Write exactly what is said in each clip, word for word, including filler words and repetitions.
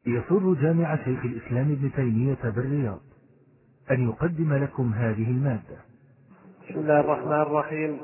يسر جامع شيخ الإسلام ابن تيمية بالرياض أن يقدم لكم هذه المادة. بسم الله الرحمن الرحيم.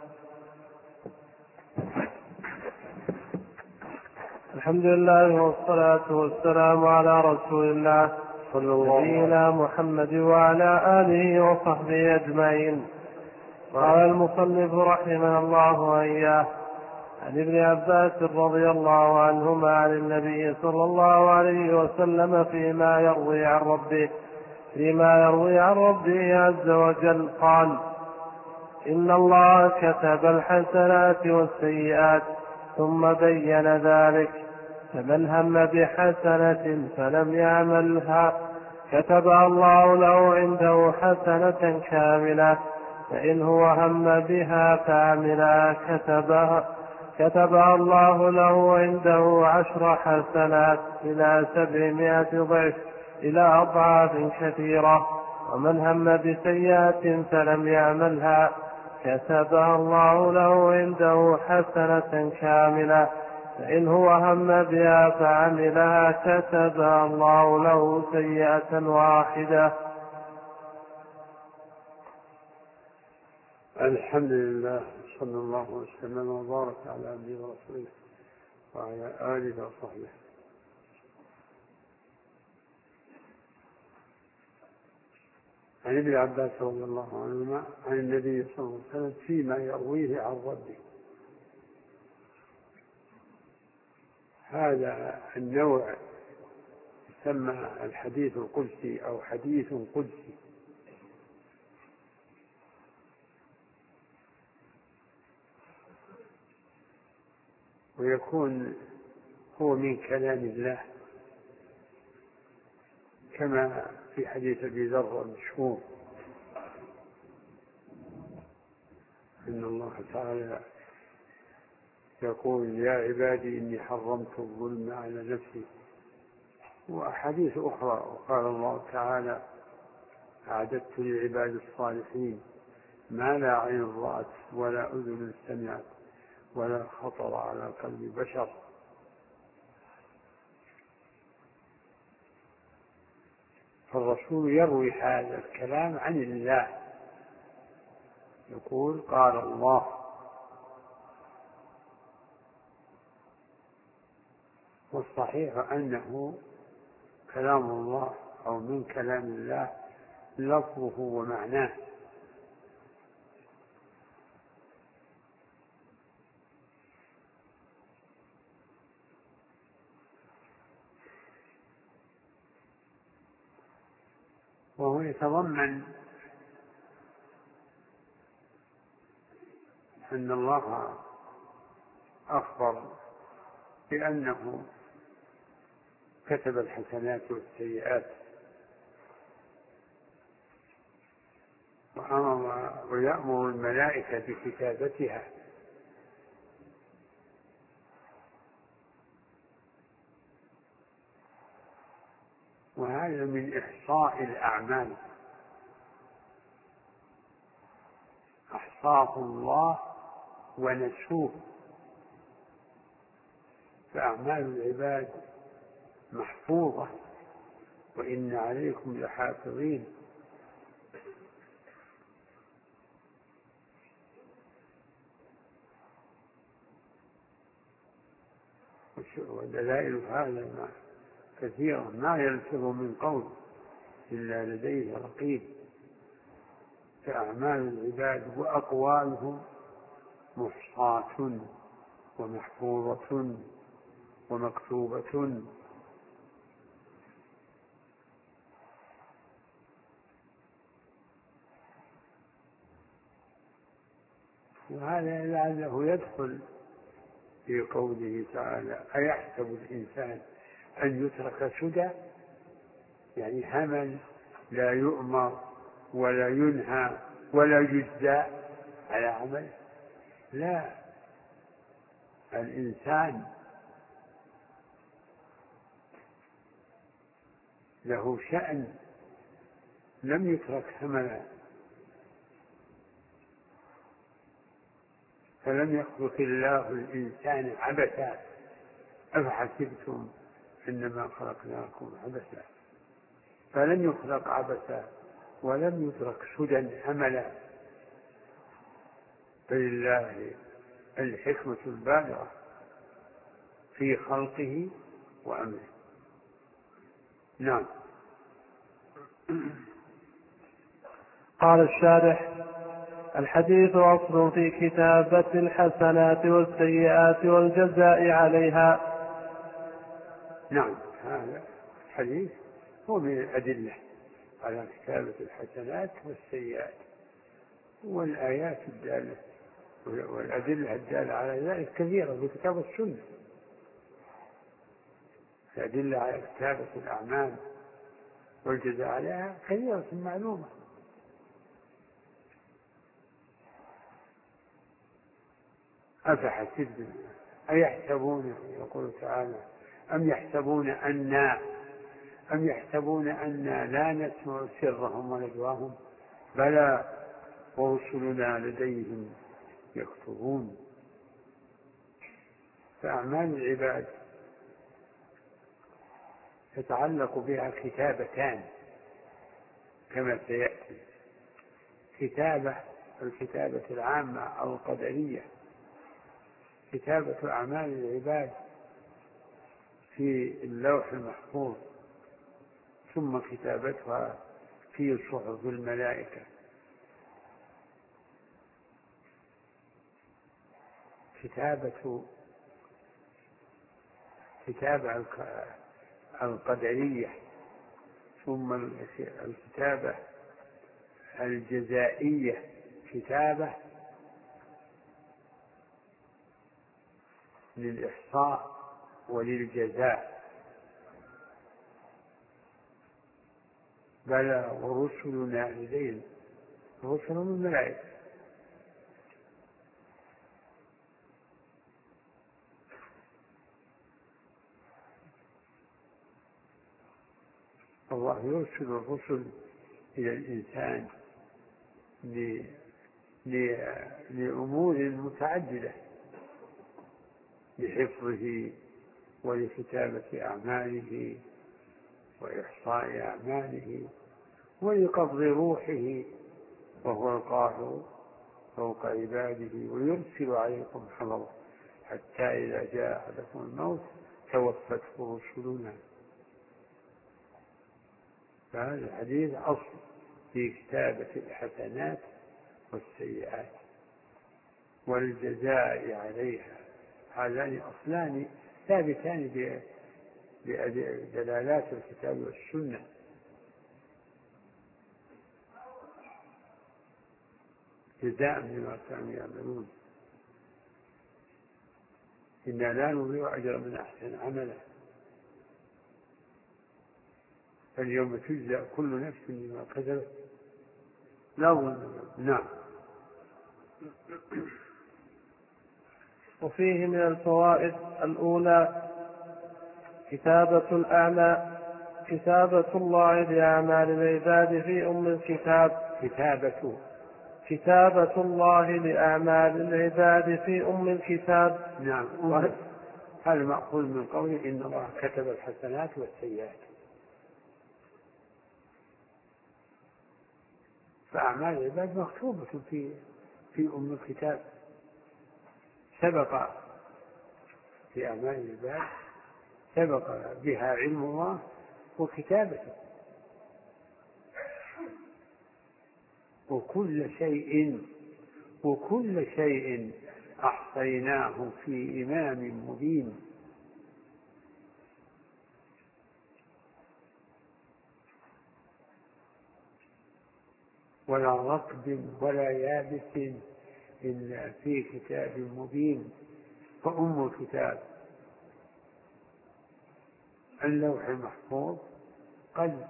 الحمد لله والصلاة والسلام على رسول الله صلى الله عليه محمد وعلى آله وصحبه أجمعين. قال المصنف رحمه الله وإياه: عن ابن عباس رضي الله عنهما عن النبي صلى الله عليه وسلم فيما يروي عن ربه فيما يروي عن ربه عز وجل قال: إن الله كتب الحسنات والسيئات ثم بين ذلك، فمن هم بحسنة فلم يعملها كتبها الله له عنده حسنة كاملة، فإن هو هم بها فعملها كتبها كتبها الله له عنده عشر حسنات إلى سبعمائة ضعف إلى أضعاف كثيرة. ومن هم بسيئة فلم يعملها كتبها الله له عنده حسنة كاملة، فإن هو هم بها فعملها كتبها الله له سيئة واحدة. الحمد لله، صلى الله وسلم وبارك على عبده ورسوله وعلى آله وصحبه. عن ابن عباس رضي الله عنهما عن النبي صلى الله عليه وسلم فيما يرويه عن ربه. هذا النوع يسمى الحديث القدسي أو حديث قدسي، ويكون هو من كلام الله كما في حديث أبي ذر المشهور: إن الله تعالى يقول: يا عبادي إني حرمت الظلم على نفسي. وأحاديث أخرى: وقال الله تعالى: أعددت لعباد الصالحين ما لا عين رأت ولا أذن سمعت ولا خطر على قلب بشر. فالرسول يروي هذا الكلام عن الله، يقول: قال الله. والصحيح أنه كلام الله أو من كلام الله لفظه ومعناه. وهو يتضمن أن الله أخبر بأنه كتب الحسنات والسيئات، وأمر ويأمر الملائكة بكتابتها، وهذا من إحصاء الأعمال. أحصاه الله ونسوه، فأعمال العباد محفوظة، وإن عليكم لحافظين. ودلائل هذا كثيرة: ما يلفظ من قول إلا لديه رقيب. فأعمال العباد وأقوالهم محصاة ومحفوظة ومكتوبة. وهذا لعله يدخل في قوله تعالى: أيحسب الإنسان أن يترك سدى؟ يعني همل لا يؤمر ولا ينهى ولا يجزى على عمل. لا، الإنسان له شأن، لم يترك هملا. فلم يخلق الله الإنسان عبثا، أفحسبتم إنما خلقناكم عبثا، فلم يخلق عبثا ولم يترك سدى هملا، فلله الحكمة البالغة في خلقه وأمره. نعم. قال الشارح: الحديث أصل في كتابة الحسنات والسيئات والجزاء عليها. نعم، هذا الحديث هو من الأدلة على كتابة الحسنات والسيئات، والآيات الدالة والأدلة الدالة على ذلك كثيرة في كتاب السنة. الأدلة على كتابة الأعمال والجزاء عليها كثيرة معلومة. أفحسبتم أيحسبون، يقول تعالى: أم يحسبون أنا أم يحسبون أنا لا نسمع سرهم ونجواهم بلى ورسلنا لديهم يكتبون. فأعمال العباد يتعلق بها كتابتان كما سيأتي: كتابة الكتابة العامة القدرية، كتابة أعمال العباد في اللوح المحفوظ، ثم كتابتها في صحف الملائكة. كتابة كتابة القدرية، ثم الكتابة الجزائية، كتابة للإحصاء وللجزاء. بلى ورسلنا لديهم، رسل من الملائكة. الله يرسل الرسل إلى الإنسان لأمور متعددة، لحفظه ولكتابة أعماله وإحصاء أعماله ولقبض روحه وهو القاهر فوق عباده، ويرسل عليكم حفظه حتى إذا جاء أحدكم الموت توفته رسلنا. فهذا الحديث أصل في كتابة الحسنات والسيئات والجزاء عليها. هذان أصلان ثابتان بدلالات الكتاب والسنة. جزاء بما كانوا يعملون، إنا لا نضيع أجر من أحسن عملا، فاليوم تجزى كل نفس بما كسبت لا ظلم. نعم. وفيه من الفوائد: الأولى كتابة الأعمال، كتابة الله لأعمال العباد في أم الكتاب. كتابة كتابة الله لأعمال العباد في أم الكتاب. نعم. هذا مأخوذ من قوله إن الله كتب الحسنات والسيئات. فأعمال العباد مكتوبة في في أم الكتاب، سبق في أعمال العباد سبق بها علم الله وكتابته، وكل شيء وكل شيء أحصيناه في إمام مبين. ولا رطب ولا يابس إلا في كتاب مبين. فأم الكتاب اللوح المحفوظ قد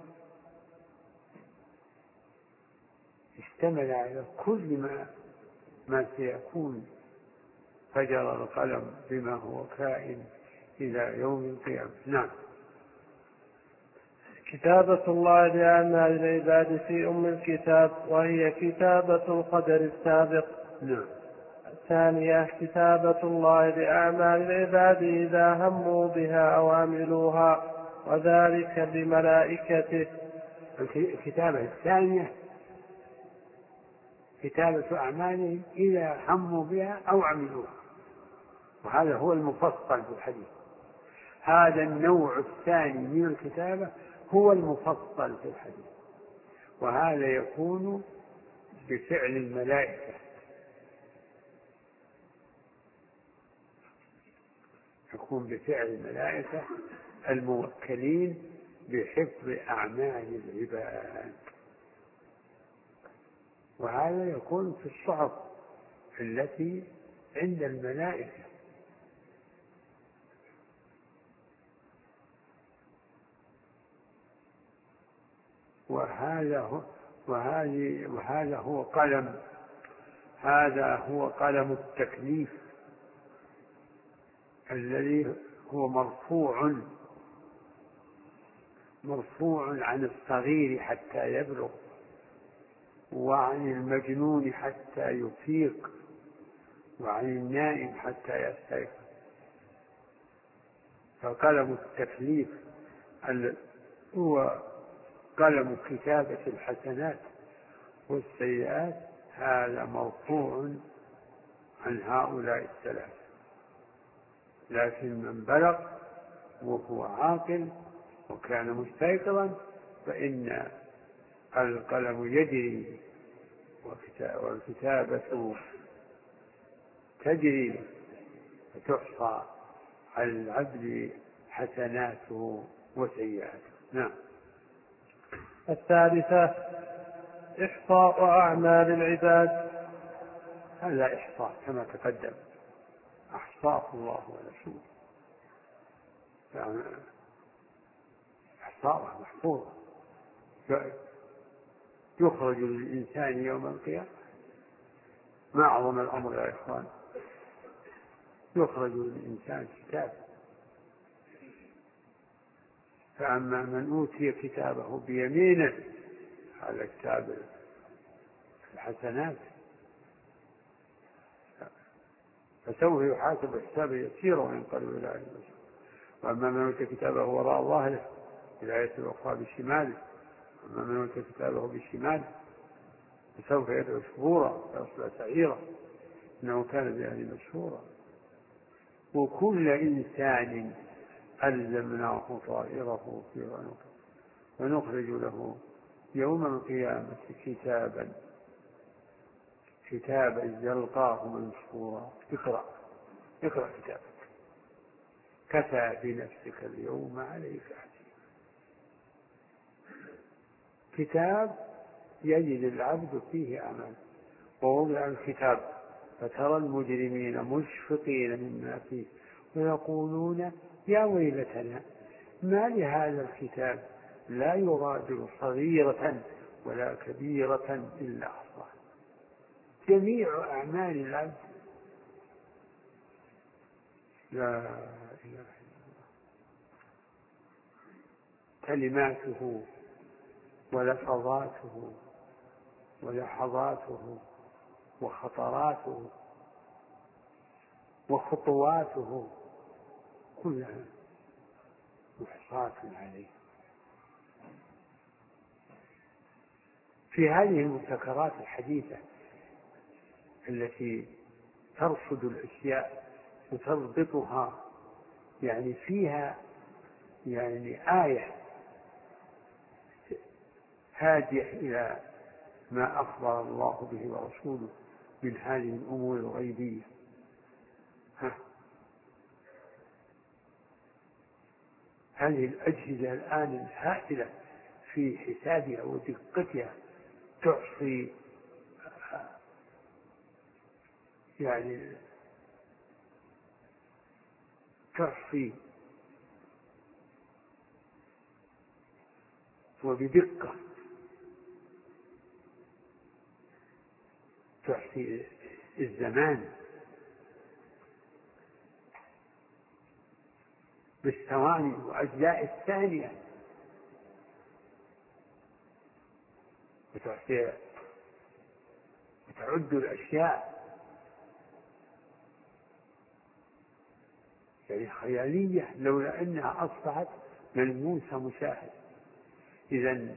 اشتمل على كل ما ما سيكون، فجر القلم بما هو كائن إلى يوم القيامة. نعم. كتابة الله لأعمال العباد في أم الكتاب، وهي كتابة القدر السابق. نعم. الثانية كتابة الله لأعمال العباد إذا هموا بها أو عملوها. وذلك بملائكته. الكتابة الثانية كتابة أعمالهم إذا هموا بها أو عملوها، وهذا هو المفصل في الحديث. هذا النوع الثاني من الكتابة هو المفصل في الحديث، وهذا يكون بفعل الملائكة، يكون بفعل الملائكة الموكلين بحفظ أعمال العباد، وهذا يكون في الصحف التي عند الملائكة. وهذا هو وهذه وهذا هو قلم هذا هو قلم التكليف الذي هو مرفوع مرفوع عن الصغير حتى يبلغ، وعن المجنون حتى يفيق، وعن النائم حتى يستيقظ. فقلم التكليف هو قلم كتابة الحسنات والسيئات، هذا مرفوع عن هؤلاء الثلاثة. لكن من بلغ وهو عاقل وكان مستيقظا فإن القلم يجري والكتابة تجري فتحصى على العبد حسناته وسيئاته. نعم. الثالثة إحصاء أعمال العباد. هذا إحصاء كما تقدم، أحصاه الله ورسوله، يعني إحصاء محفوظة. يخرج للإنسان يوم القيامة، ما أعظم الأمر يا إخوان، يخرج للإنسان كتاب، فأما من أوتي كتابه بيمينه هذا كتاب الحسنات فسوف يحاسب حسابا يسيرا وينقلب إلى أهله مسرورا. وأما من أوتي كتابه وراء ظهره الآية الأخرى بشماله، أما من أوتي كتابه بشماله فسوف يدعو ثبورا ويصلى سعيرا إنه كان بأهله مسرورا. وكل إنسان ألزمناه طائره في عنقه ونخرج له يوم القيامة كتابا كتابا يلقاه منشورا. اقرأ اقرأ كتابك كفى بنفسك اليوم عليك حسيبا. كتاب يجد العبد فيه أعمال. ووضع الكتاب فترى المجرمين مشفقين مما فيه ويقولون يا ويلتنا ما لهذا الكتاب لا يغادر صغيرة ولا كبيرة إلا أحصاها. جميع أعمال العبد لا إله إلا الله، كلماته ولفظاته ولحظاته وخطراته وخطواته كلها محصاة عليه. في هذه المبتكرات الحديثة التي ترصد الأشياء وتضبطها، يعني فيها يعني آية هادية إلى ما أخبر الله به ورسوله من هذه الأمور الغيبية. ها. هذه الأجهزة الآن الهائلة في حسابها ودقتها تعصي يعني تعصي وبدقة تعصي الزمان بالثواني وأجزاء الثانية، وتعطي وتعد الأشياء يعني خيالية لولا أنها أصبحت ملموسة مشاهدة. إذن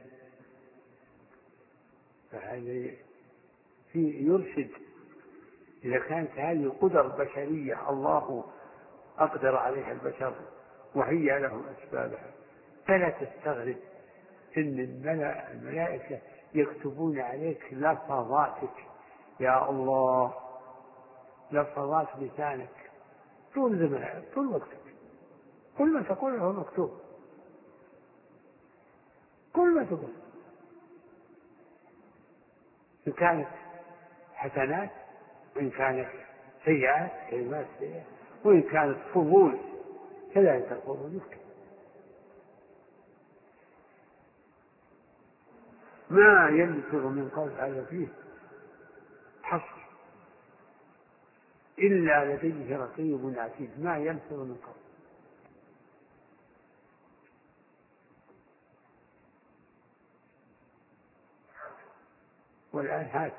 فهذا يرشد. إذا كانت هذه قدر بشرية الله أقدر عليها البشر وهي لهم أسبابها، فلا تستغرب إن الملائكة يكتبون عليك لفظاتك يا الله، لفظات لسانك طول زمانك طول وقتك، كل ما تقوله مكتوب، كل ما تقول، إن كانت حسنات وإن كانت سيئات كلمات سيئة، وإن كانت فضول كذلك الفضول يكتب. ما يلفظ من قول هذا فيه حصر إلا لديه رقيب عتيد، ما يلفظ من قول. والآن هات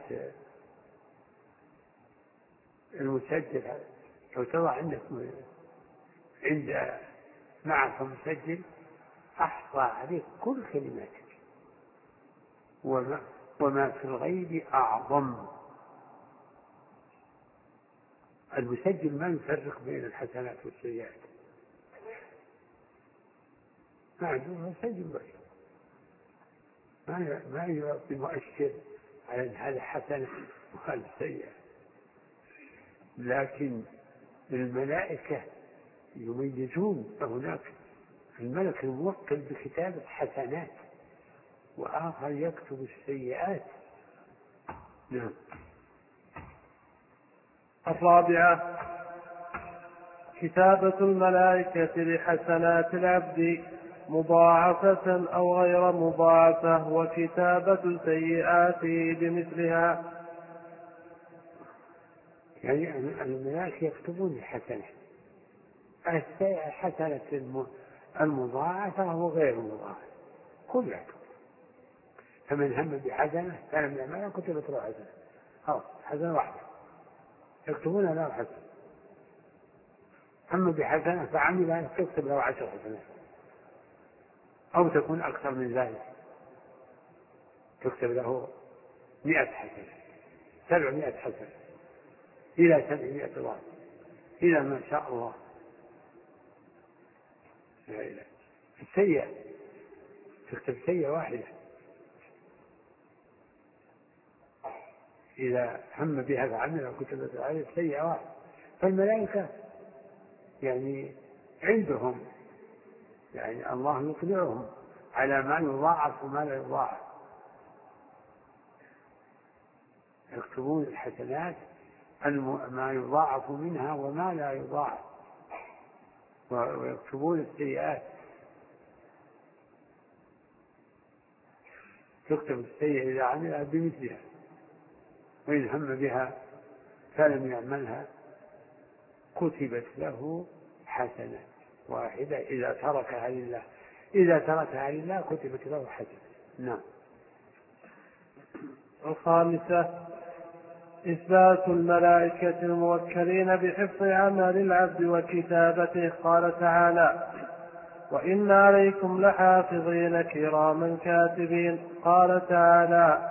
المسجل، لو تضع عندك عند معك مسجل أحصى عليك كل كلماتك، وما, وما في الغيب أعظم. المسجل ما يفرق بين الحسنات والسيئات، ما عنده مسجل بس ما ما يعطي مؤشر على أن هذا حسنة وهذا سيئة. لكن الملائكة يميزون، فهناك الملك الموكل بكتابة حسنات وآخر يكتب السيئات. نعم. الرابعة كتابة الملائكة لحسنات العبد مضاعفة أو غير مضاعفة، وكتابة سيئاته بمثلها. يعني الملائكة يكتبون الحسنة، الحسنة المضاعفة وغير المضاعفة كلها يكتب. فمن هم بحسنة كان من الملائكة كتبت له حسنة، خلاص حسنة واحدة يكتبونها له حسنة. هم بحسنة فعمل تكتب له عشر حسنات أو تكون أكثر من ذلك، تكتب له مئة حسنة، سبعمائة حسنة، إلى سبعمائة ضعف، إلى ما شاء الله. السيئة تكتب سيئة واحدة إذا هم بها فعمل وكتبت عليه سيئة واحدة. فالملائكة يعني عندهم يعني الله يطلعهم على ما يضاعف وما لا يضاعف، يكتبون الحسنات ما يضاعف منها وما لا يضاعف، ويكتبون السيئات. تكتب السيئة إذا عملها بمثلها، وإن هم بها فلم يعملها كتبت له حسنة واحدة إذا تركها لله، إذا تركها لله كتبت له حسنة. نعم. الخامسة إثبات الملائكة الموكلين بحفظ عمل العبد وكتابته. قال تعالى: وإن عليكم لحافظين كراما كاتبين. قال تعالى: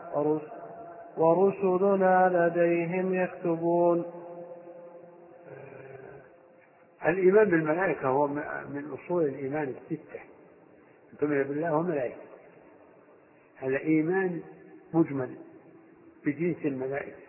ورسلنا لديهم يكتبون. الإيمان بالملائكة هو من أصول الإيمان الستة، تؤمن بالله وملائكته، هذا إيمان مجمل بجنس الملائكة.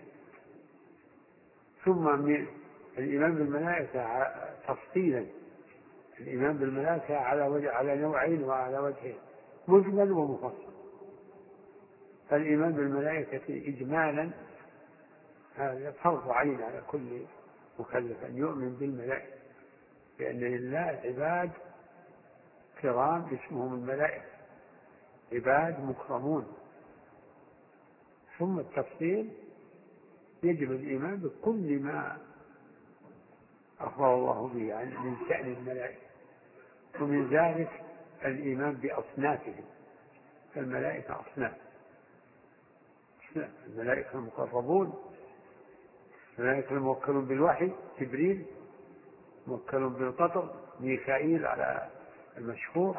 ثم من الإيمان بالملائكة تفصيلا، الإيمان بالملائكة على وجه على نوعين وعلى وجهين، مجمل ومفصل. فالإيمان بالملائكة إجمالا هذا فرض عين على كل مكلف أن يؤمن بالملائكة، لأن لله عباد كرام اسمهم الملائكة، عباد مكرمون. ثم التفصيل يجب الإيمان بكل ما أخبر الله به عن من شأن الملائكة، ومن ذلك الإيمان بأصنافهم. الملائكة أصناف، الملائكة المقربون، الملائكة الموكلون بالوحي جبريل، موكل بالقطر ميكائيل على المشهور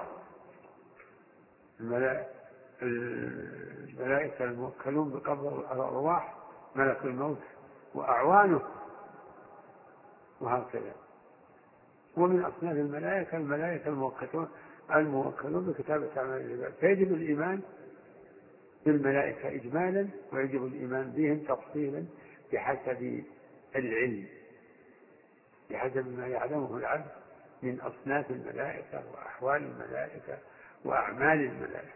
الملائكة الموكلون بقبض الأرواح ملك الموت وأعوانه وهكذا. ومن أصناف الملائكة الملائكة الموكلون الموكلون بكتابة أعمال العباد. فيجب الإيمان بالملائكة إجمالا ويجب الإيمان بهم تفصيلا بحسب العلم، بحسب ما يعلمه العبد من أصناف الملائكة وأحوال الملائكة وأعمال الملائكة.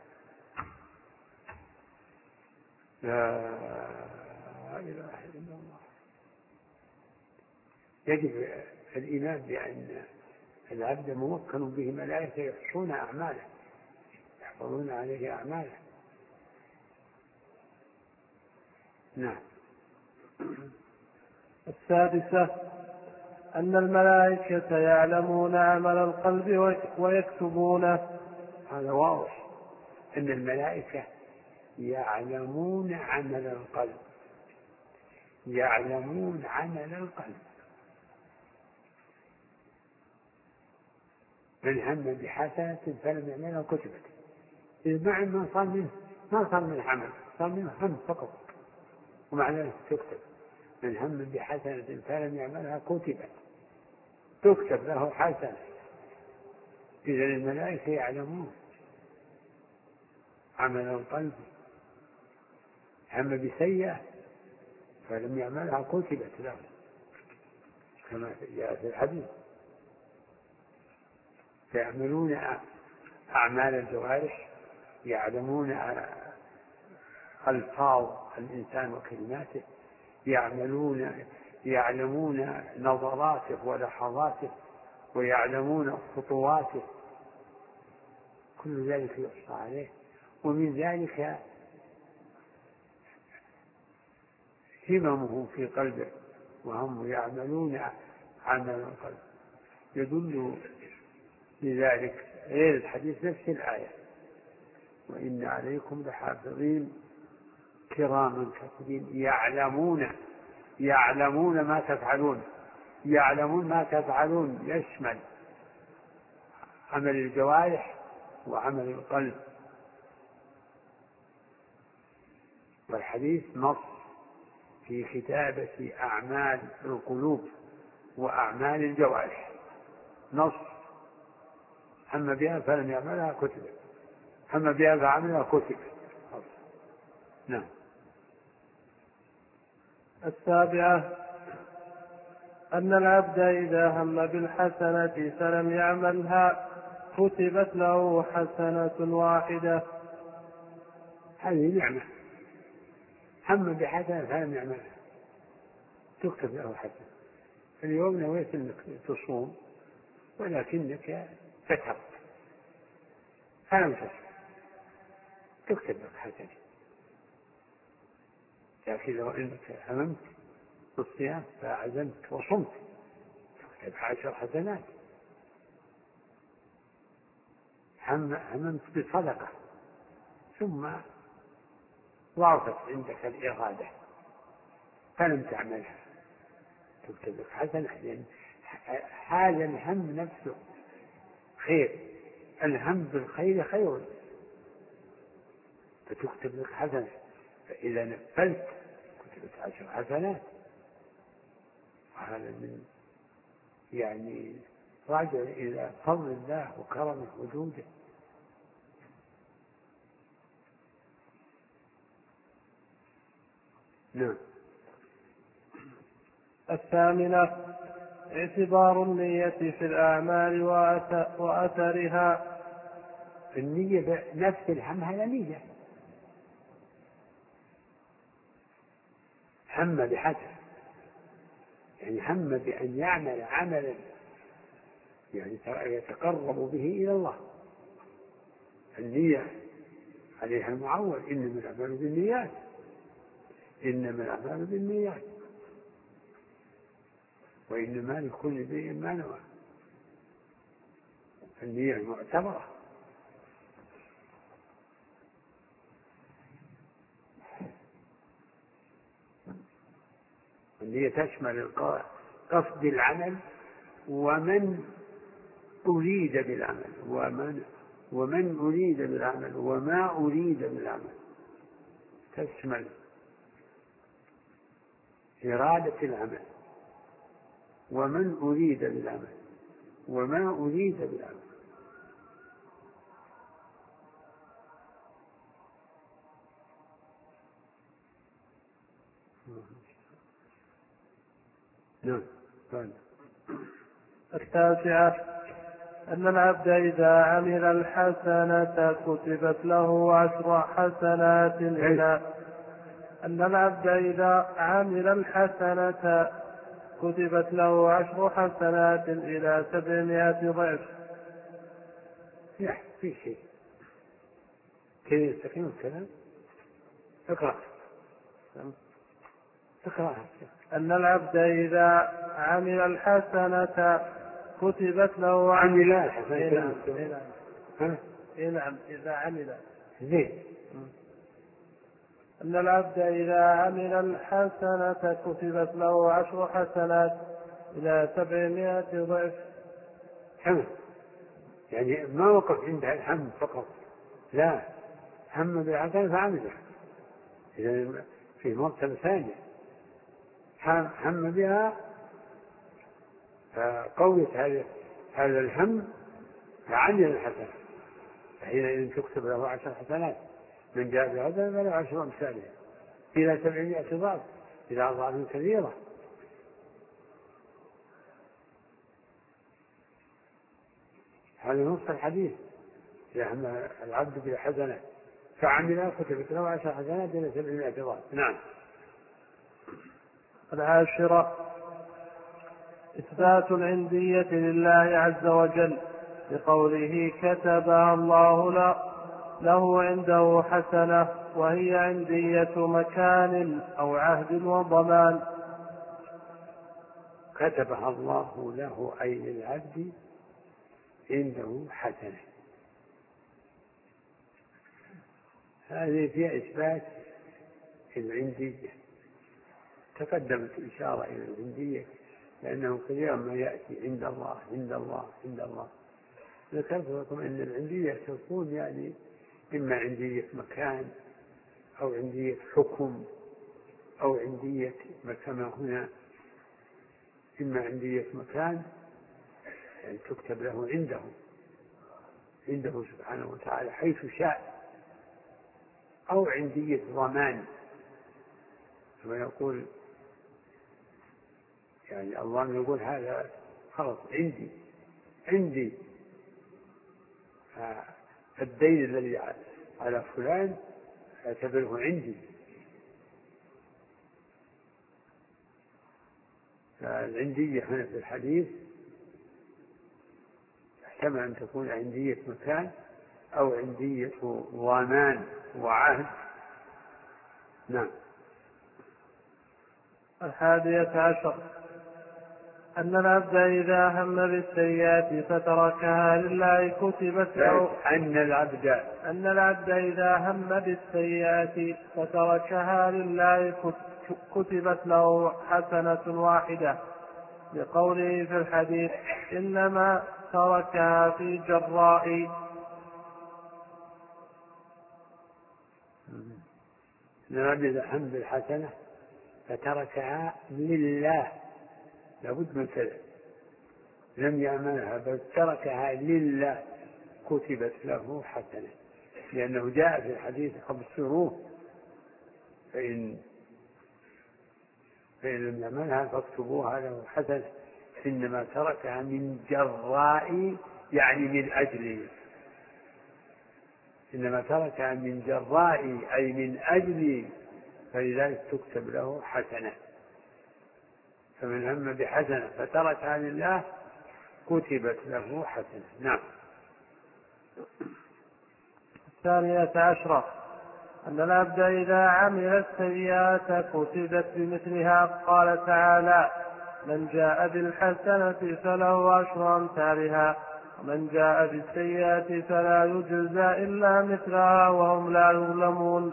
لا إله إلا الله. يجب الإيمان بأن العبد موكل به ملائكة يحصون أعماله، يحفظون عليه أعماله. نعم. السادسة أن الملائكة يعلمون عمل القلب ويكتبونه. هذا واضح أن الملائكة يعلمون عمل القلب، يعلمون عمل القلب. من هم بحسنة فلم يعملها كتبت. المعنى ما صار منه ما صار من عمل، صار منه هم فقط، ومع ذلك تكتب. من هم بحسنة فلم يعملها كتبت، تكتب له حسنة. إذا الملائكة يعلمون عمل القلب. هم بسيئة فلم يعملها كتبت له كما جاء في الحديث. يعملون أعمال الجوارح، يعلمون ألفاظ الإنسان وكلماته، يعملون يعلمون نظراته ولحظاته، ويعلمون خطواته. كل ذلك يحصى عليه. ومن ذلك هممه في قلبه، وهم يعملون عمل القلب. يدل لذلك غير الحديث نفس الآية: وإن عليكم لحافظين كراما كاتبين يعلمون يعلمون ما تفعلون. يعلمون ما تفعلون يشمل عمل الجوارح وعمل القلب. والحديث نص في كتابة أعمال القلوب وأعمال الجوارح، نص: هم بها فلم يعملها كتبت، هم بها فعملها كتبت. نعم. السابعة أن العبد إذا هم بالحسنة فلم يعملها كتبت له حسنة واحدة. هذه نعمة. هم بحسنة فلم يعملها تكتب له حسنة. اليوم نويت أنك تصوم ولكنك فترت فلم تصوم، تكتب لك حسنة. لكن لو أنك هممت بالصيام فعزمت وصمت تكتب عشر حسنات. هممت بصدقة ثم ضعفت عندك الإرادة فلم تعملها تكتب لك حسنة، لأن هذا الهم نفسه خير. الهم بالخير خير فتكتب لك حسنة. فإذا نفلت كتبت عشر حسنات. وهذا من يعني راجع إلى فضل الله وكرمه وجوده. نعم. الثامنة اعتبار النية في الأعمال وأثرها. النية نفس الهم هذا نية. هم بحسن يعني هم بأن يعمل عملا يعني يتقرب به إلى الله. النية عليها المعول: إنما الأعمال بالنيات، إنما الأعمال بالنيات وإنما لكل امرئ ما نوى. النية معتبرة. النية تشمل قصد العمل ومن أريد بالعمل ومن ومن أريد بالعمل وما أريد بالعمل، تشمل إرادة العمل ومن أريد بالعمل وما أريد بالعمل. نعم. التاسعة أن العبد إذا عمل الحسنة كتبت له عشر حسنات إلى أن العبد إذا عمل الحسنة كتبت له عشر حسنات إلى سبعمائة ضعف. لا في شيء كيف يستقيم الكلام؟ اقرأ اقرأ. أن العبد إذا عمل الحسنة كتبت له عمل الحسنة. إيه نعم إذا عمل زين. أن العبد إذا عمل الحسنة كتبت له عشر حسنات إلى سبعمائة ضعف. حمد يعني ما وقف عند الحمد فقط، لا، هم بالحسنة فعمله، إذا في مرتبة ثانية هم بها قوة هذا هذا الهم عمل الحسنة، فحينئذ تكتب له عشر حسنات، من جاء بهذا فله عشر أمثالها إلى سبعمائة ضعف، إلى أضعاف كثيرة. هذا نص الحديث، إذا العبد بالحسنة فعمل كتبت له عشر حسنات إلى سبعمائة ضعف. نعم. العاشرة إثبات العندية لله عز وجل بقوله كتبها الله له عنده حسنة، وهي عندية مكان أو عهد وضمان. كتبها الله له أي للعبد عنده حسنة، هذه فيها إثبات العندية. تقدمت الإشارة إلى العندية لأنه كثيرا ما يأتي عند الله عند الله عند الله. ذكرت لكم أن العندية تكون يعني إما عندية مكان أو عندية حكم أو عندية كما هنا، إما عندية مكان يعني تكتب له عنده عنده سبحانه وتعالى حيث شاء، أو عندية ضمان كما يقول يعني الله يقول هذا خلاص عندي عندي الدين الذي على فلان اعتبره عندي. فالعندية هنا في الحديث يحتمل أن تكون عندية مكان أو عندية ضمان وعهد. نعم. الحادية عشر أن العبد إذا هم بالسيئات فتركها لله كتبت له أن العبد أن العبد إذا هم بالسيئات فتركها لله كتبت له حسنة واحدة، لقوله في الحديث إنما تركها في جراء. أن العبد إذا هم بالحسنة فتركها لله، لابد من كذا، لم يعملها بل تركها لله كتبت له حسنة، لأنه جاء في الحديث أبصروه فإن فإن لم يعملها فاكتبوها له حسنة، إنما تركها من جراء يعني من أجلي، إنما تركها من جراء أي من أجلي، فلذلك تكتب له حسنة. فمن هم بحسنة فتركها لله كتبت له حسنة. نعم. الثانية عشرة أن العبد إذا عمل السيئات كتبت بمثلها. قال تعالى من جاء بالحسنة فله عشر أمثالها ومن جاء بالسيئة فلا يجزى إلا مثلها وهم لا يظلمون.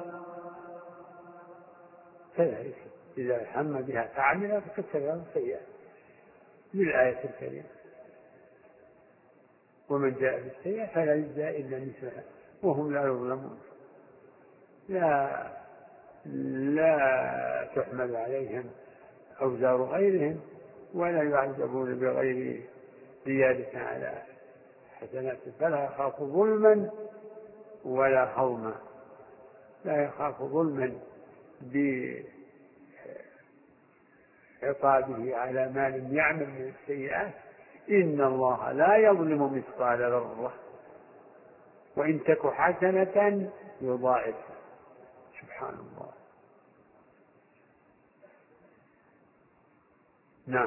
كذلك إذا هم بها فعمل فكتب له سيئة من الآية الكريمة. ومن جاء بالسيئة فلا يجزى إلا مثلها وهم لا يظلمون. لا لا تحمل عليهم أوزار غيرهم ولا يعذبون بغير زيادة على حسنات، فلا يخاف ظلما ولا هضما. لا يخاف ظلما بعقابه على ما لم يعمل من السيئات، إن الله لا يظلم مثقال ذرة وإن تك حسنة يضاعفها. سبحان الله. نعم.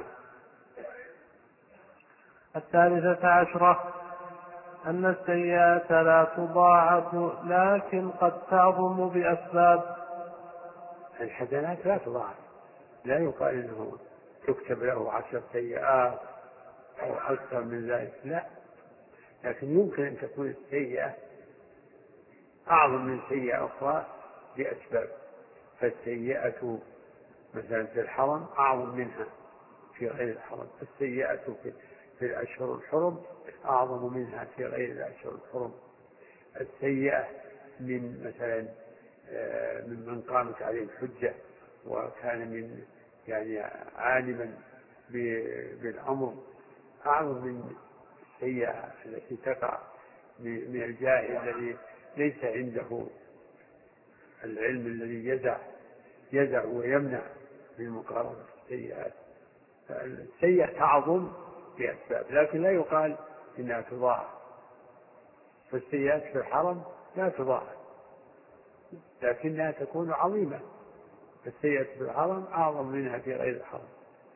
الثالثة عشرة أن السيئات لا تضاعف لكن قد تعظم بأسباب. الحسنات لا تضاعف، لا يقال إنه تكتب له عشر سيئات أو أكثر من ذلك، لا، لكن يمكن أن تكون السيئة أعظم من سيئة أخرى بأسباب. فالسيئة مثلا في الحرم أعظم منها في غير الحرم، السيئة في الأشهر الحرم أعظم منها في غير الأشهر الحرم. السيئة من مثلا ممن قامت عليه الحجة وكان من يعني عالما بالأمر أعظم من السيئة التي تقع من الجاهل الذي ليس عنده العلم الذي يزع يزع ويمنع من مقارنة السيئات. السيئة تعظم بأسباب، لكن لا يقال إنها تضاعف. فالسيئات في الحرم لا تضاعف لكنها تكون عظيمة. السيئة في الحرم أعظم منها في غير الحرم.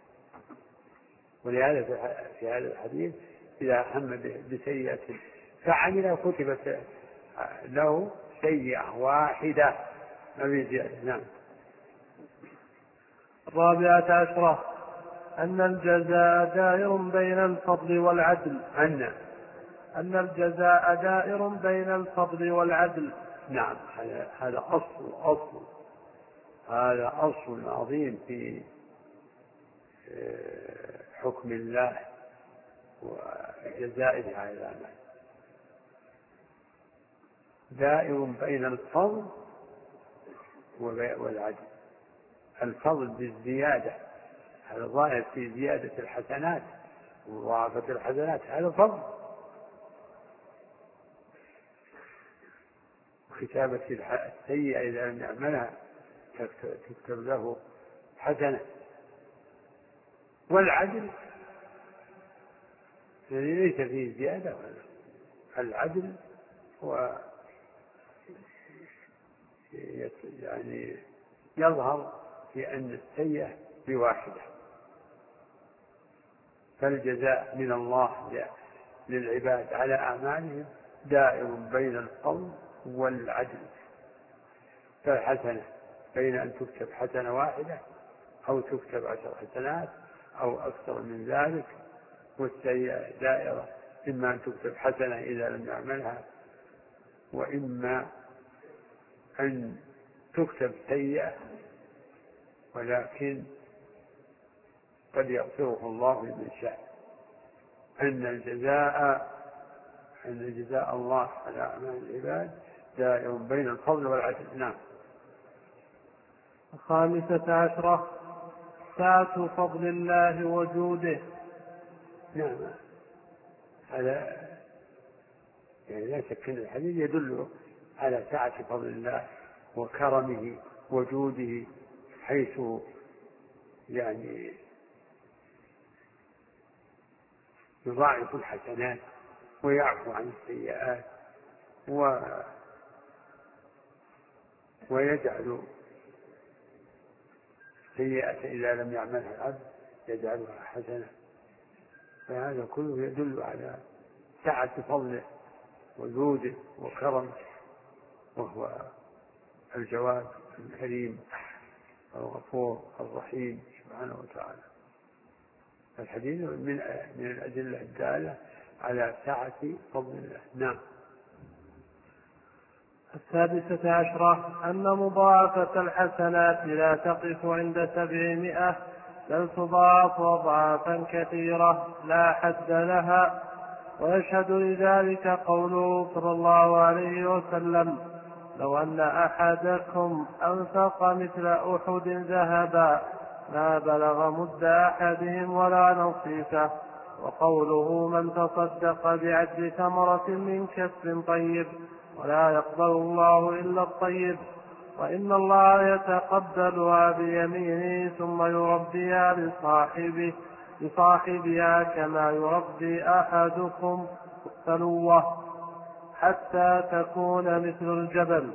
ولهذا في هذا الحديث إذا هم بسيئة فعمل كتبت له سيئة واحدة ما في زيادة. نعم. الرابعة عشرة أن الجزاء دائر بين الفضل والعدل. أن أن الجزاء دائر بين الفضل والعدل. نعم. هذا هذا أصل أصل هذا أصل عظيم في حكم الله وجزائه على الأعمال. دائر بين الفضل والعدل. الفضل بالزيادة هذا ظاهر في زيادة الحسنات ومضاعفة الحسنات، هذا فضل. وكتابة السيئة إذا لم يعملها تكتب له حسنة. والعدل الذي ليس فيه زيادة، العدل هو يعني يظهر في أن السيئة بواحدة. فالجزاء من الله للعباد على أعمالهم دائر بين الفضل والعدل. فالحسنة بين أن تكتب حسنة واحدة أو تكتب عشر حسنات أو أكثر من ذلك، والسيئة دائرة إما أن تكتب حسنة إذا لم يعملها، وإما أن تكتب سيئة ولكن قد يغفره الله لمن شاء. أن الجزاء أن جزاء الله على أعمال العباد دائر بين الفضل والعدل. نعم. الخامسة عشرة سعة فضل الله وجوده. نعم. هذا يعني لا شك أن الحديث يدل على سعة فضل الله وكرمه وجوده، حيث يعني يضاعف الحسنات ويعفو عن السيئات و ويجعل السيئة إذا لم يعملها العبد يجعلها حسنة. فهذا كله يدل على سعة فضله وجوده وكرمه، وهو الجواد الكريم الغفور الرحيم سبحانه وتعالى. الحديث من من الأدلة الدالة على سعة فضل الله. نعم. السادسة عشرة أن مضاعفة الحسنات لا تقف عند سبعمائة بل تضاعف أضعافا كثيرة لا حد لها، ويشهد لذلك قوله صلى الله عليه وسلم: لو أن أحدكم أنفق مثل أحد ذهبا ما بلغ مد أحدهم ولا نصيفه. وقوله: من تصدق بعدل ثمرة من كسب طيب ولا يقبل الله إلا الطيب، وإن الله يتقبلها بيمينه ثم يربيها لصاحبه لصاحبها كما يربي أحدكم السلوة حتى تكون مثل الجبل.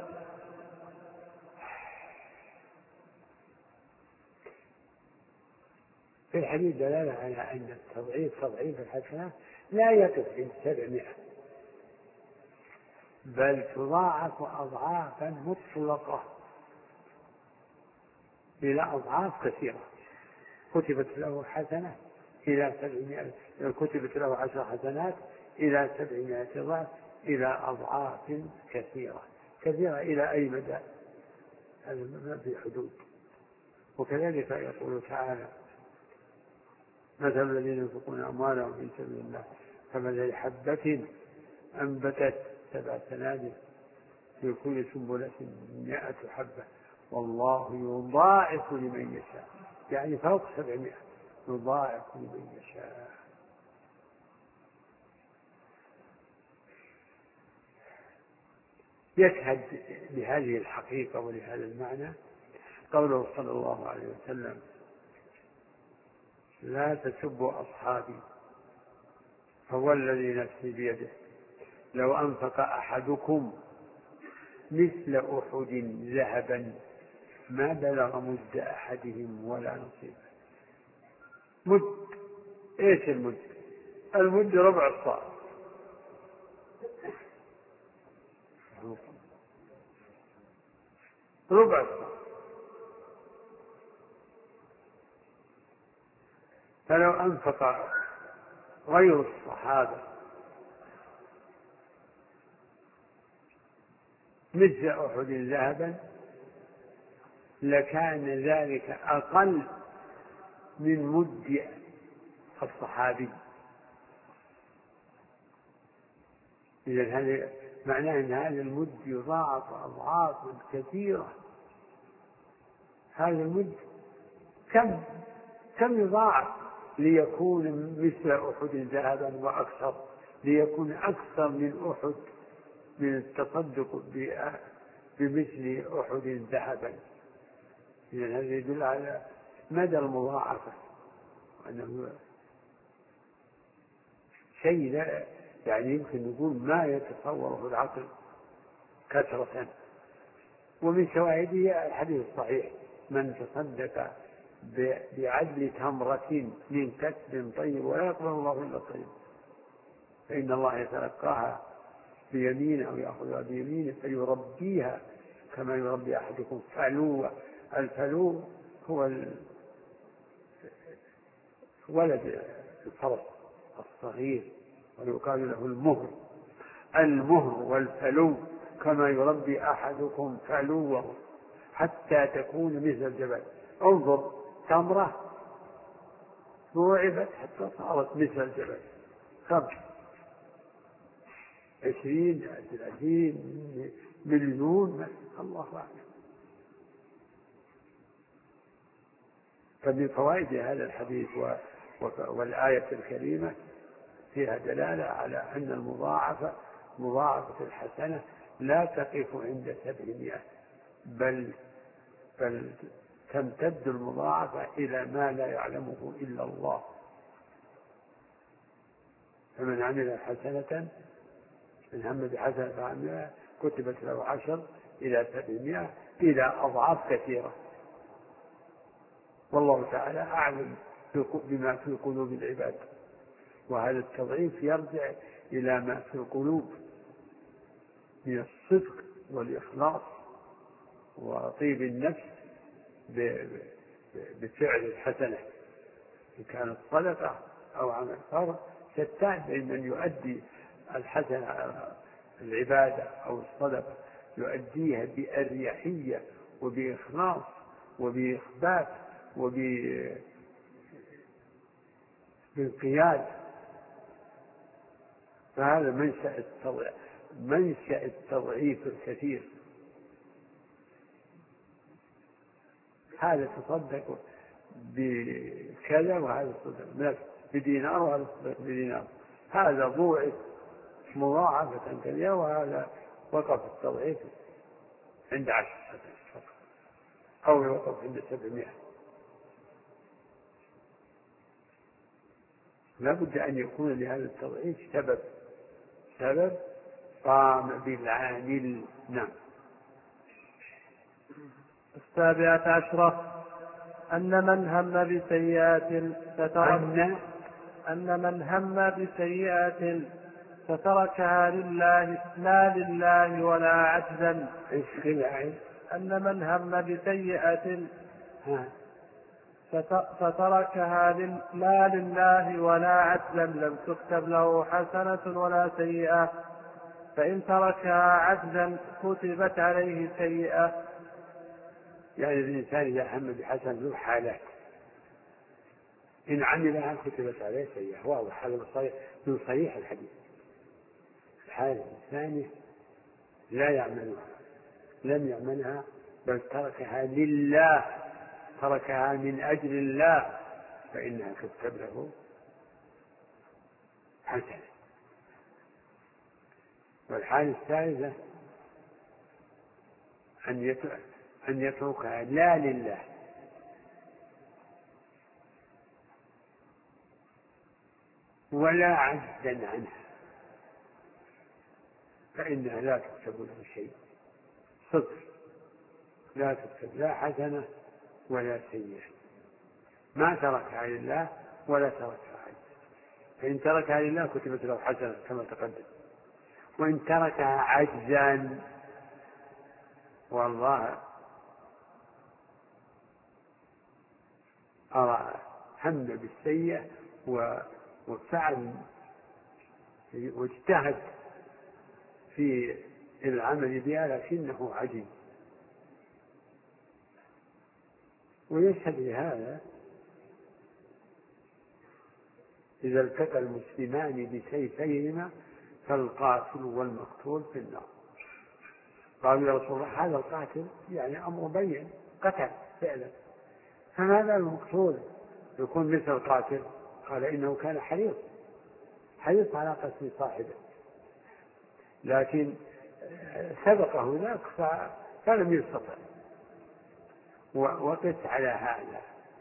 في الحديث دلالة على أن التضعيف تضعيف الحسنات لا يقف عند سبعمائة، بل تضاعف أضعافا مطلقة إلى أضعاف كثيرة. كتبت له حسنة إلى سبعمائة، كتبت له عشر حسنات إلى سبعمائة ضعف إلى أضعاف كثيرة كثيرة. إلى أي مدى؟ هذا ما في حدود. وكذلك يقول تعالى: مثل الذين ينفقون أموالهم في سبيل الله كمثل حبة أنبتت سبع سنابل في كل سنبلة مائة حبة والله يضاعف لمن يشاء، يعني فوق سبعمائة يضاعف لمن يشاء. يشهد بهذه الحقيقة ولهذا المعنى قوله صلى الله عليه وسلم: لا تسبوا أصحابي فهو الذي نفسي بيده لو أنفق أحدكم مثل أحد ذهبا ما بلغ مد أحدهم ولا نصيبه. مد، إيش المد؟ المد ربع الصاع، ربع الصاع. فلو أنفق غير الصحابة مثل أحد ذهبا لكان ذلك أقل من مد الصحابي. إذن هذا معناه أن هذا المد يضاعف أضعاف كثيرة. هذا المد كم كم يضاعف ليكون مثل أحد ذهبا وأكثر، ليكون أكثر من أحد، من التصدق بمثل أحد ذهبا. إذن هذا يدل على مدى المضاعفة، أنه شيء لا يعني يمكن نقول ما يتصوره العقل كثرة. ومن شواهده الحديث الصحيح: من تصدق بعدل تمرة من كسب طيب ولا يقبل الله إلا الطيب فإن الله يتلقاها بيمينه أو يأخذها بيمينه فيربيها كما يربي أحدكم فلوة. الفلو هو ولد الفرس الصغير ويقال له المهر. المهر والفلو كما يربي أحدكم فلوه حتى تكون مثل الجبل. انظر، تمرة ضوعفت حتى صارت مثل الجبل، خمس عشرين ثلاثين مليون، الله أعلم. فمن فوائد هذا الحديث والآية الكريمة فيها دلالة على أن المضاعفة مضاعفة الحسنة لا تقف عند سبعمائة، بل بل تمتد المضاعفة إلى ما لا يعلمه إلا الله. فمن عمل حسنة من هم بحسنة فعملها كتبت له عشر إلى سبعمائة إلى أضعاف كثيرة. والله تعالى أعلم بما في قلوب العباد، وهذا التضعيف يرجع إلى ما في القلوب من الصدق والإخلاص وطيب النفس بفعل الحسنة، إن كانت صدقة أو عمل فرض. شتان بين من يؤدي الحسنة العبادة أو الصدقة يؤديها بأريحية وبإخلاص وبإخبات وبالقياد، فهذا منشأ التضعيف منشأ التضعيف الكثير. هذا تصدق بكذا وهذا تصدق بدينار وهذا تصدق بدينار، هذا ضوعف مضاعفة كذا وهذا وقف التضعيف عند عشر فقط أو يوقف عند سبعمائة. لا بد أن يكون لهذا التضعيف سبب سبب قام بالعامل. نعم. السابعة عشرة أن من هم بسيئة فترك أن أن من هم بسيئة فتركها لله لا لله ولا عجزا. أن من هم بسيئة فتركها لا لله ولا عجزا لم تكتب له حسنة ولا سيئة، فإن تركها عجزا كتبت عليه سيئة. يعني الإنسان إذا هم بحسنة له حالات، إن عملها كتبت عليه سيئة، واضح هذا من صحيح الحديث. الحالة الثانية لا يعملها، لم يعملها بل تركها لله، تركها من أجل الله، فإنها تكتب له حسنة. والحالة الثالثة أن يتركها لا لله ولا عجزا عنها، فإنها لا تكتب له شيء، صفر، لا تكتب لا حسنة ولا سيئة، ما تركها لله ولا تركها عجزا. فإن تركها لله كتبت له حسنة كما تقدم، وإن تركها عجزا والله أرى هم بالسيئة وفعل واجتهد في العمل بها لكنه عجيب. ويشهد لهذا إذا التقى المسلمان بسيفيهما فالقاتل والمقتول في النار. قالوا يا رسول الله هذا القاتل يعني أمر بين قتل فعلا، فماذا المقتول يكون مثل القاتل؟ قال إنه كان حريص حريص على قتل صاحبه، لكن سبقه ذاك فلم يستطع. وقس على هذا،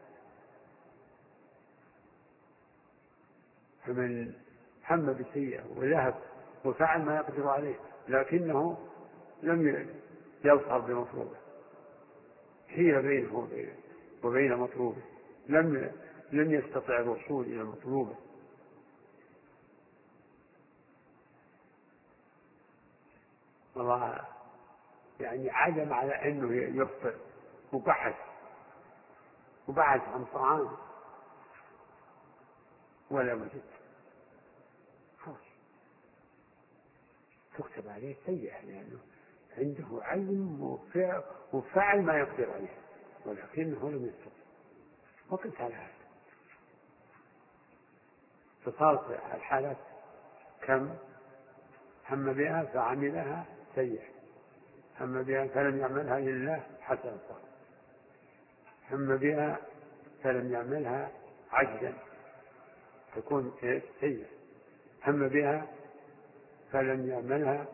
فمن هم بسيئة وذهب وفعل ما يقدر عليه لكنه لم يظهر بمطلوبه، حيل بينه وبين مطلوبه، لم لم يستطع الوصول إلى مطلوبه، والله يعني عزم على أنه يفطر وبحث وبحث عن طعام ولا وجد، خلاص تكتب عليه سيئة لأنه عنده علم وفعل ما يقدر عليه ولكنه لم يستطع. وقلت على هذا فصارت الحالات كم؟ هم بها فعملها سيئة، هم بها فلم يعملها لله حسنة، هم بها فلم يعملها عجزا تكون سيئة، هم بها فلم يعملها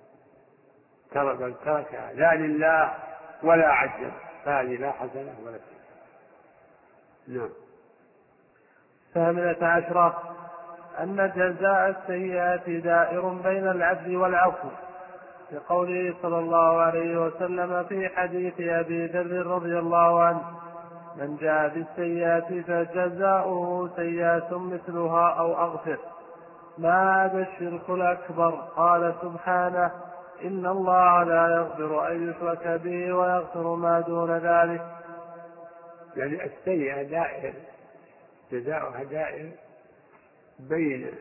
بل تركها لا لله ولا عجزا، فهذه لا حسنة ولا سيئة. نعم. الثامنة عشرة أن جزاء السيئات دائر بين العبد والعفو، لقوله صلى الله عليه وسلم في حديث أبي ذر رضي الله عنه: من جاء بالسيئات فجزاؤه سيئات مثلها أو أغفر. ما هذا الشرك الأكبر؟ قال سبحانه: إن الله لا يغفر أن يشرك به ويغفر ما دون ذلك. يعني السيئة دائر، جزاؤها دائر بين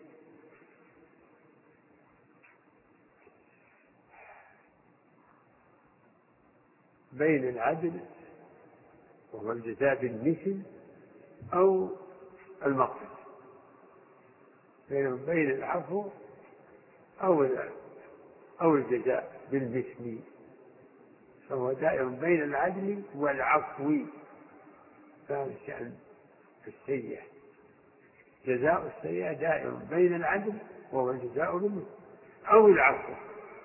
بين العدل وهو الجزاء بالمثل أو المغفرة، بين العفو أو أو الجزاء بالمثل، فهو دائر بين العدل والعفو. فهذا شأن السيئة، جزاء السيئة دائر بين العدل وهو الجزاء بالمثل أو العفو.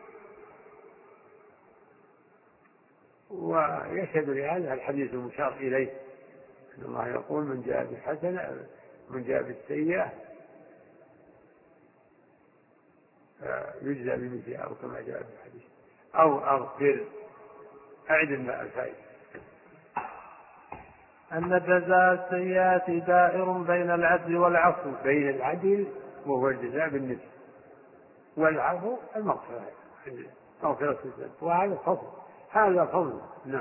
ويشهد لهذا الحديث المشار إليه أن الله يقول من جاء بالحسنة من جاء بالسيئة يجزى بمثلها أو كما جاء في الحديث أو أغفر. أعد الماء الفائدة. أن جزاء السيئات دائر بين العدل والعفو. بين العدل وهو الجزاء بالمثل والعفو المغفرة، مغفرة الذنب، وهذا فضل، هذا فضل. نعم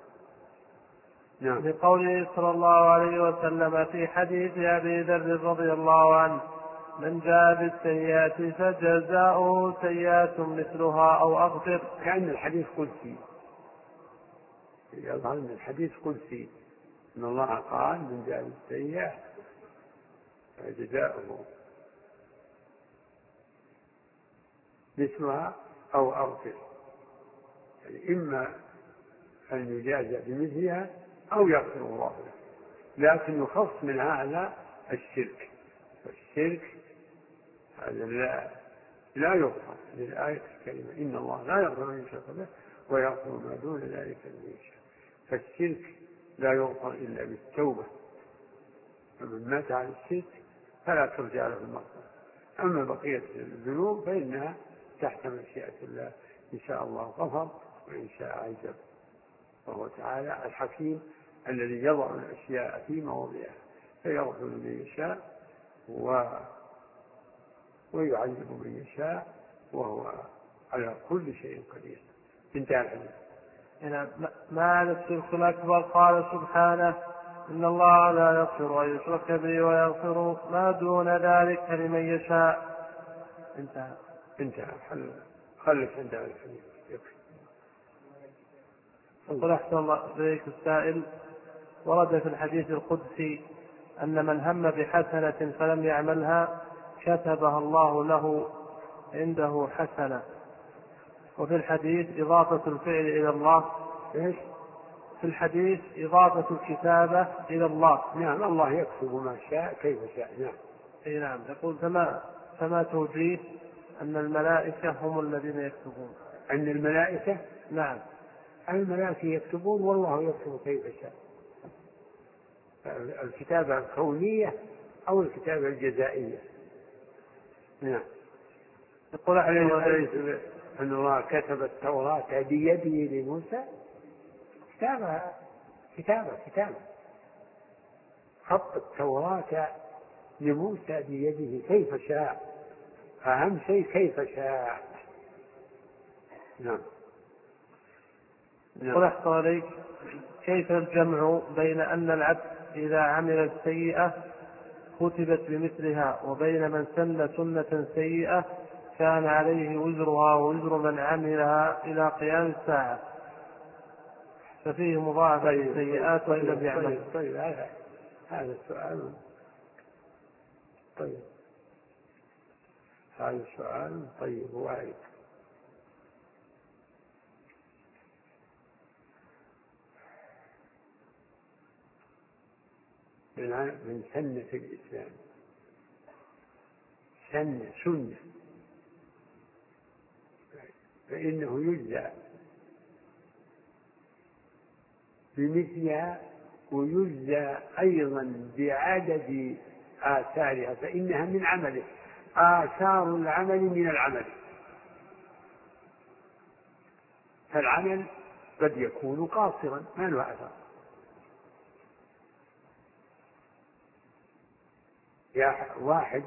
نعم. لقوله صلى الله عليه وسلم في حديث أبي ذر رضي الله عنه من جاء بالسيئات فجزاؤه سيئات مثلها أو أغفر. كأن الحديث قدسي، يظهر من الحديث قدسي إن الله قال من جاء بالسيئة فجزاؤه مثلها أو أغفر، يعني إما أن يجازى بمثلها أو يغفر الله له. لكن يخص من هذا الشرك، والشرك هذا لا, لا يغفر للآية الكريمة إن الله لا يغفر من يشرك به ويغفر ما دون ذلك لمن يشاء. فالشرك لا يغفر إلا بالتوبة، فمن مات على الشرك فلا ترجع له المغفرة. أما بقية الذنوب فإنها تحت مشيئة الله، إن شاء الله غفر وإن شاء عذب، وهو تعالى الحكيم الذي يضع الأشياء في مواضعها فيغفر من يشاء و... ويعذب من يشاء وهو على كل شيء قدير. انتهى الحديث. معنى الشرك الأكبر قال سبحانه إن الله لا يغفر أن يشرك به ويغفر ما دون ذلك لمن يشاء. انتهى انتهى خلف انتهى الحديث. يقول أحسن الله إليك السائل ورد في الحديث القدسي أن من هم بحسنة فلم يعملها كتبها الله له عنده حسنة، وفي الحديث إضافة الفعل إلى الله. إيش؟ في الحديث إضافة الكتابة إلى الله. نعم الله يكتب ما شاء كيف شاء. نعم. أي نعم. يقول فما فما توجيه أن الملائكة هم الذين يكتبون؟ أن الملائكة نعم الملائكة يكتبون والله يكتب كيف شاء. الكتابة الكونية أو الكتابة الجزائية. نعم. يقول أليس أن الله كتب التوراة بيده لموسى؟ كتابة كتابة كتابة خط التوراة لموسى بيده كيف شاء، أهم شيء كيف شاء. نعم. يقول أحسن عليك كيف الجمع بين أن العبد إذا عمل السيئة كتبت بمثلها وبين من سن سنة سيئة كان عليه وزرها ووزر من عملها إلى قيام الساعة، ففيه مضاعفة السيئات وإن لم يعمل. طيب, طيب هذا هذا السؤال طيب هذا السؤال طيب وعيد. من سنة الإسلام سنة سنة فإنه يجزى بمثلها ويجزى أيضا بعدد آثارها، فإنها من عمله، آثار العمل من العمل. فالعمل قد يكون قاصرا ما له أثر، يا واحد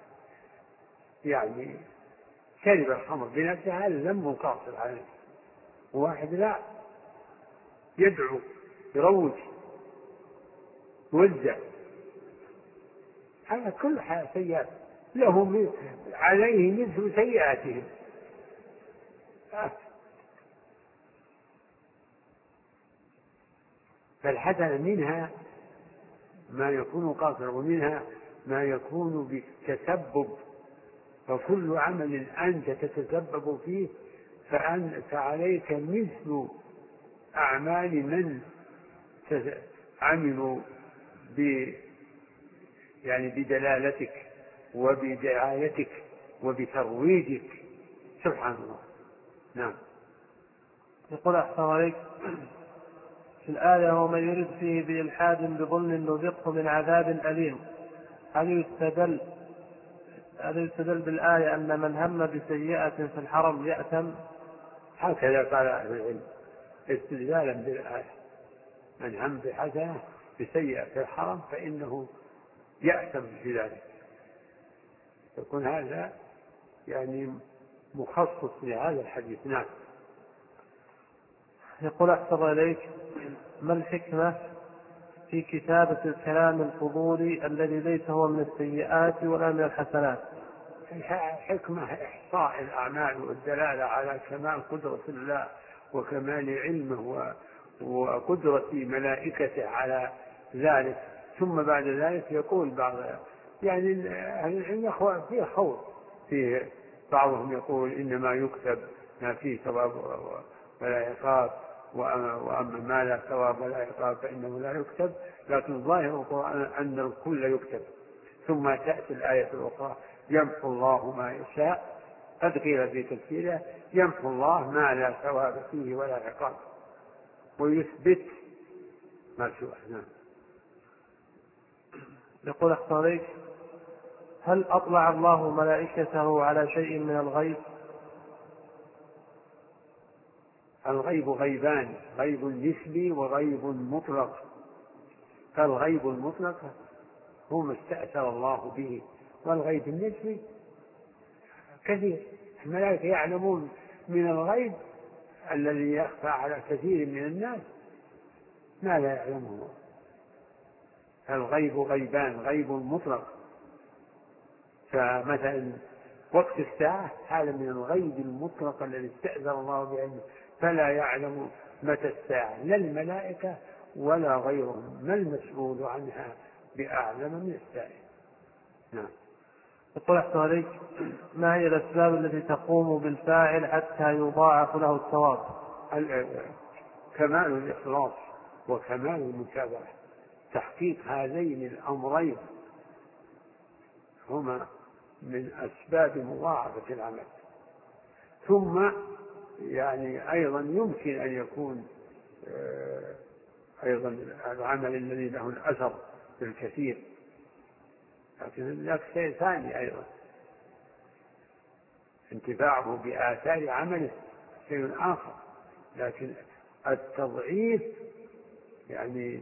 يعني شرب الخمر بنفسه هذا ذنب قاصر عليه، وواحد لا يدعو يروج يوزع، هذا كل حال سيئات له عليه مثل سيئاتهم. فالحسنة منها ما يكون قاصرا ومنها ما يكون بتسبب فكل عمل أنت تتسبب فيه فأن فعليك مثل أعمال من عملوا ب يعني بدلالتك وبدعايتك وبترويجك. سبحان الله. نعم. يقول أحسن عليك في الآية ومن يرد فيه بإلحاد بظلم نذقه من عذاب أليم، هل يستدل هل يستدل بالآية أن من هم بسيئة في الحرم يأثم؟ هكذا قال أهل العلم استدلالا بالآية، من هم بحسنة بسيئة في الحرم فإنه يأثم بذلك، يكون هذا يعني مخصص لهذا الحديث. نعم. يقول أحسن إليك ما الحكمة في كتابة الكلام الفضولي الذي ليس هو من السيئات ولا من الحسنات؟ حكمة إحصاء الأعمال والدلالة على كمال قدرة الله وكمال علمه وقدرة ملائكته على ذلك. ثم بعد ذلك يقول بعض يعني أهل العلم فيه خوض، فيه بعضهم يقول إنما يكتب ما فيه ثواب ولا عقاب، وأما ما لا ثواب ولا عقاب فإنه لا يكتب، لكن ظاهر القرآن أن الكل يكتب. ثم تأتي الآية الأخرى يمحو الله ما يشاء، قد قيل في تفسيره يمحو الله ما لا ثواب فيه ولا عقاب ويثبت ما سواه. نعم. يقول أحسن عليك هل أطلع الله ملائكته على شيء من الغيب؟ الغيب غيبان، غيب نسبي وغيب مطلق. فالغيب المطلق هو ما استأثر الله به، والغيب النسبي كثير. الملائكة يعلمون من الغيب الذي يخفى على كثير من الناس ما لا يعلمه. الغيب غيبان، غيب مطلق. فمثلا وقت الساعة هذا من الغيب المطلق الذي استأثر الله بعلمه، فلا يعلم متى الساعة لا الملائكة ولا غيرهم، ما المسؤول عنها بأعلم من السائل. نعم. يقول أحسن عليك ما هي الأسباب التي تقوم بالفاعل حتى يضاعف له الثواب؟ كمال الإخلاص وكمال المتابعة، تحقيق هذين الأمرين هما من أسباب مضاعفة العمل. ثم يعني أيضا يمكن أن يكون أيضا العمل الذي له الأثر بالكثير، لكن ذاك شيء ثاني أيضا، انتفاعه بآثار عمله شيء آخر. لكن التضعيف يعني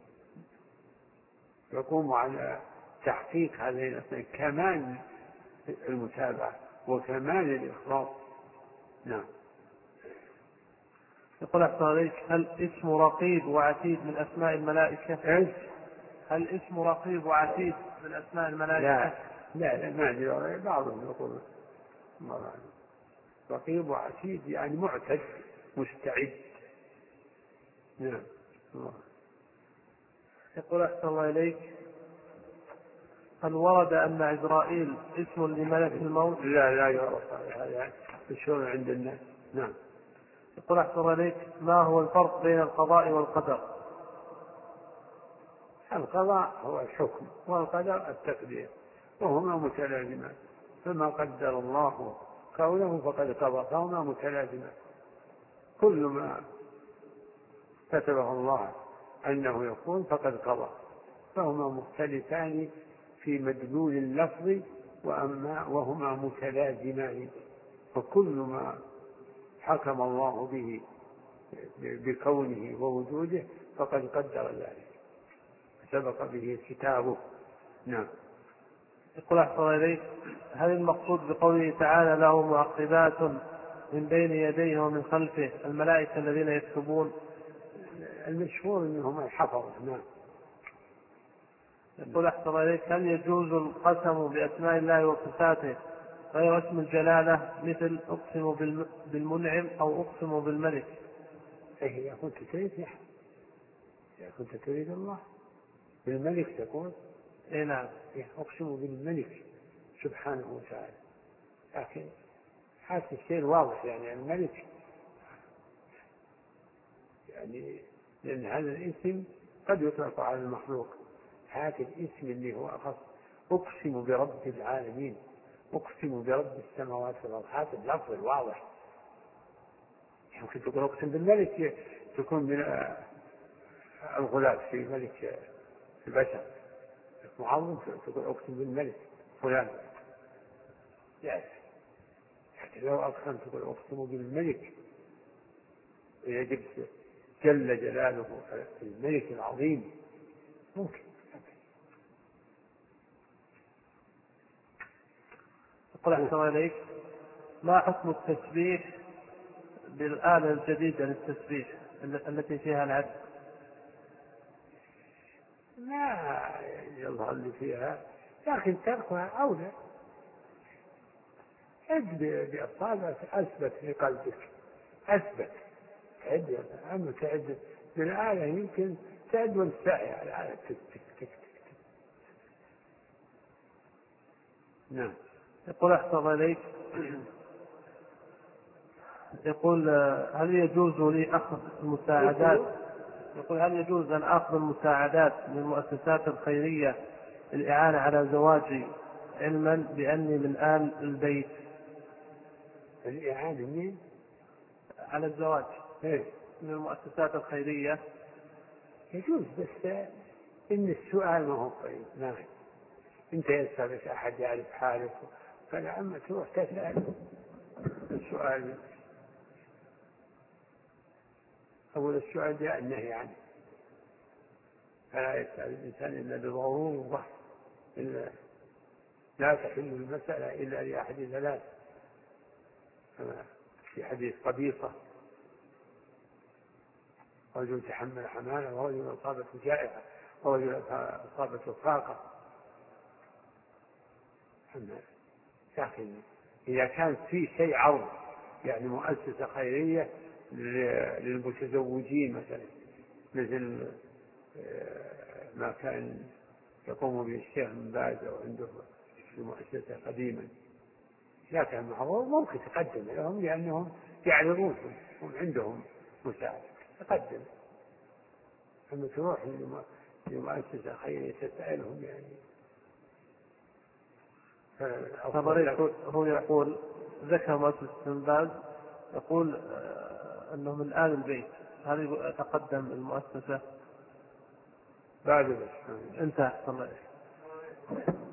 يقوم على تحقيق هذين الاثنين، كمال المتابعة وكمال الإخلاص. نعم. يقول أحسن عليك هل اسم رقيب وعتيد من أسماء الملائكة؟ إيش؟ هل اسم رقيب وعتيد من أسماء الملائكة؟ لا لا, لا ما أدري، بعضهم يقول رقيب وعتيد يعني معتد مستعد. نعم. يقول أحسن الله إليك هل ورد أن عزرائيل اسم لملك الموت؟ لا لا يعرف هذا مشهور عند الناس. نعم. يقول أحسن الله إليك ما هو الفرق بين القضاء والقدر؟ القضاء هو الحكم والقدر التقدير، وهما متلازمان، فما قدر الله كونه فقد قضى، فهما متلازمان. كل ما كتبه الله أنه يكون فقد قضى، فهما مختلفان في مدلول اللفظ وأما وهما متلازمان. فكل ما حكم الله به بكونه ووجوده فقد قدر ذلك، سبق به كتابه. نعم. يقول أحسن إليك هل المقصود بقوله تعالى له معقبات من بين يديه ومن خلفه الملائكة الذين يكتبون؟ المشهور أنهم الحفظ. نعم. يقول أحسن إليك هل يجوز القسم بأسماء الله وصفاته غير اسم الجلالة مثل أقسم بالمنعم أو أقسم بالملك؟ إيه يا كنت تريد يا كنت تريد الله بالملك تقول؟ إيه نعم. إيه أقسم بالملك سبحانه وتعالى. لكن هذا الشيء واضح، يعني الملك يعني، لأن هذا الاسم قد يطلق على المخلوق. هذا الاسم اللي هو أخص، أقسم برب العالمين، أقسم برب السماوات والأرض، هذا اللفظ الواضح. يمكن تقول أقسم بالملك، تكون من الغلاة في ملك البشر معظم، تقول أقسم بالملك فلان، لا. حتى لو أقسم تقول أقسم بالملك، يجب جل جلاله الملك العظيم، ممكن. يقول أحسن إليك، ما حكم التسبيح بالآلة الجديدة للتسبيح التي فيها العد؟ ما يظهر لي فيها، لكن تركها أولى. عد بأصابعك أثبت في قلبك، أثبت عد. أما تعد بالآلة يمكن تعد والسعي على الآلة تك تك تك تك. نعم. يقول أحسن إليك، يقول هل يجوز لي أخذ المساعدات يقول هل يجوز أن أخذ المساعدات من المؤسسات الخيرية للإعانة على زواجي، علما بأني من آل البيت؟ الإعانة مين؟ على الزواج إيه؟ من المؤسسات الخيرية يجوز، بس إن السؤال ما هو طيب. نعم. أنت يسألك أحد يعرف حالك، فلا، أما تروح تسأل السؤال، أول السؤال جاء النهي عنه، فلا يسأل الإنسان إلا بضرورة، إلا لا تحل المسألة إلا لأحد ثلاث، في حديث قبيصة: رجل تحمل حمالة، ورجل أصابته جائحة، ورجل أصابته فاقة. لكن إذا كان في شيء عرض، يعني مؤسسة خيرية للمتزوجين مثلا، مثل ما كان يقوم به الشيخ بن باز أو عنده في مؤسسة قديما، لا كان معروف، ممكن تقدم لهم لأنهم يعرضونهم، هم عندهم مساعدة، تقدم. أما تروح لمؤسسة خيرية تسألهم يعني. هو يقول ذكر مؤسسة ابن باز، يقول أنه من آل البيت، هل يتقدم المؤسسة؟ بعد بس انتهى.